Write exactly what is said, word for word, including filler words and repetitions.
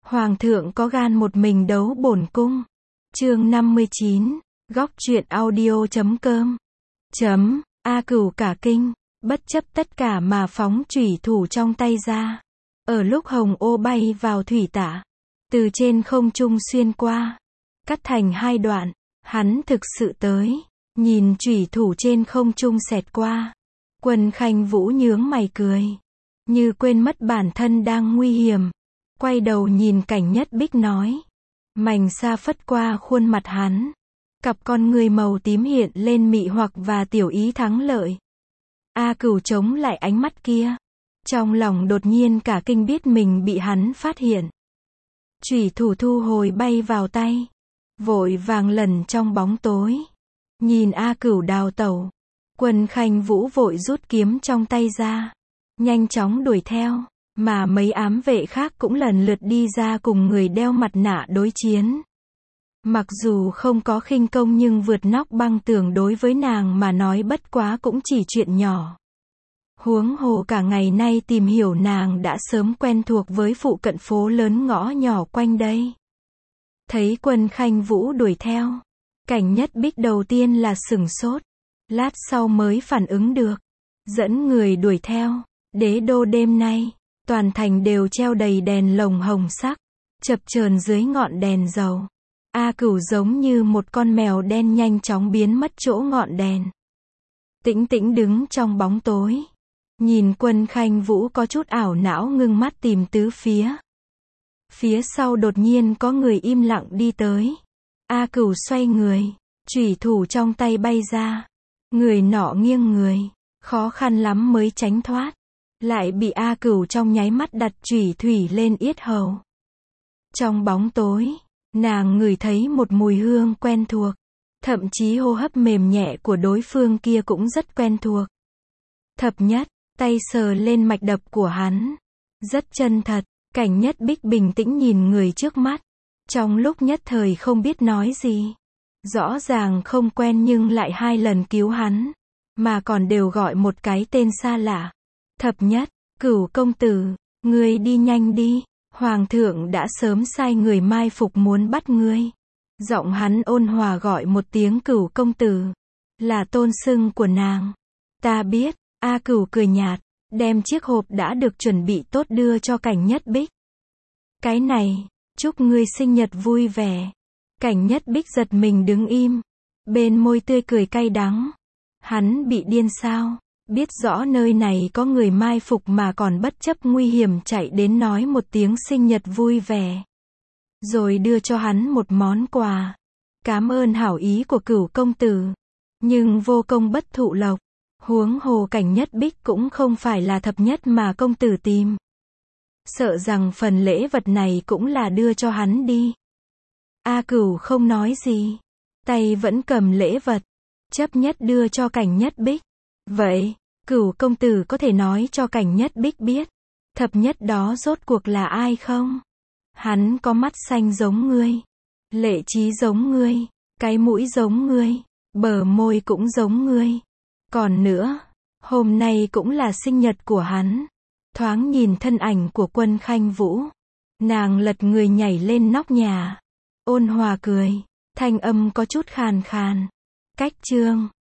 Hoàng thượng có gan một mình đấu bổn cung. Chương năm mươi chín, góc truyện audio chấm com. Chấm, A Cửu cả kinh, bất chấp tất cả mà phóng chủy thủ trong tay ra. Ở lúc hồng ô bay vào thủy tả, từ trên không trung xuyên qua, cắt thành hai đoạn, hắn thực sự tới, nhìn chủy thủ trên không trung xẹt qua. Quân Khanh Vũ nhướng mày cười, như quên mất bản thân đang nguy hiểm, quay đầu nhìn Cảnh Nhất Bích nói. Mảnh sa phất qua khuôn mặt hắn, cặp con người màu tím hiện lên mị hoặc và tiểu ý thắng lợi. A Cửu chống lại ánh mắt kia, trong lòng đột nhiên cả kinh biết mình bị hắn phát hiện. Chủy thủ thu hồi bay vào tay, vội vàng lẩn trong bóng tối. Nhìn A Cửu đào tẩu, Quân Khanh Vũ vội rút kiếm trong tay ra, nhanh chóng đuổi theo, mà mấy ám vệ khác cũng lần lượt đi ra cùng người đeo mặt nạ đối chiến. Mặc dù không có khinh công nhưng vượt nóc băng tường đối với nàng mà nói bất quá cũng chỉ chuyện nhỏ. Huống hồ cả ngày nay tìm hiểu nàng đã sớm quen thuộc với phụ cận phố lớn ngõ nhỏ quanh đây. Thấy Quân Khanh Vũ đuổi theo, Cảnh Nhất Bích đầu tiên là sửng sốt, lát sau mới phản ứng được, dẫn người đuổi theo. Đế đô đêm nay, toàn thành đều treo đầy đèn lồng hồng sắc, chập chờn dưới ngọn đèn dầu. A Cửu giống như một con mèo đen nhanh chóng biến mất chỗ ngọn đèn. Tĩnh tĩnh đứng trong bóng tối, nhìn Quân Khanh Vũ có chút ảo não ngưng mắt tìm tứ phía. Phía sau đột nhiên có người im lặng đi tới. A Cửu xoay người, chủy thủ trong tay bay ra. Người nọ nghiêng người, khó khăn lắm mới tránh thoát, lại bị A Cửu trong nháy mắt đặt chủy thủy lên yết hầu. Trong bóng tối, nàng ngửi thấy một mùi hương quen thuộc, thậm chí hô hấp mềm nhẹ của đối phương kia cũng rất quen thuộc. Thập Nhất, tay sờ lên mạch đập của hắn, rất chân thật. Cảnh Nhất Bích bình tĩnh nhìn người trước mắt, trong lúc nhất thời không biết nói gì. Rõ ràng không quen nhưng lại hai lần cứu hắn, mà còn đều gọi một cái tên xa lạ. Thập Nhất, Cửu công tử, ngươi đi nhanh đi, Hoàng thượng đã sớm sai người mai phục muốn bắt ngươi. Giọng hắn ôn hòa gọi một tiếng Cửu công tử, là tôn xưng của nàng. Ta biết. A Cửu cười nhạt, đem chiếc hộp đã được chuẩn bị tốt đưa cho Cảnh Nhất Bích. Cái này, chúc ngươi sinh nhật vui vẻ. Cảnh Nhất Bích giật mình đứng im, bên môi tươi cười cay đắng. Hắn bị điên sao? Biết rõ nơi này có người mai phục mà còn bất chấp nguy hiểm chạy đến nói một tiếng sinh nhật vui vẻ. Rồi đưa cho hắn một món quà. Cảm ơn hảo ý của Cửu công tử, nhưng vô công bất thụ lộc. Huống hồ Cảnh Nhất Bích cũng không phải là Thập Nhất mà công tử tìm. Sợ rằng phần lễ vật này cũng là đưa cho hắn đi. A Cửu không nói gì, tay vẫn cầm lễ vật, chấp nhất đưa cho Cảnh Nhất Bích. Vậy, Cửu công tử có thể nói cho Cảnh Nhất Bích biết, Thập Nhất đó rốt cuộc là ai không? Hắn có mắt xanh giống ngươi, lệ trí giống ngươi, cái mũi giống ngươi, bờ môi cũng giống ngươi. Còn nữa, hôm nay cũng là sinh nhật của hắn. Thoáng nhìn thân ảnh của Quân Khanh Vũ, nàng lật người nhảy lên nóc nhà, ôn hòa cười, thanh âm có chút khàn khàn. Cách chương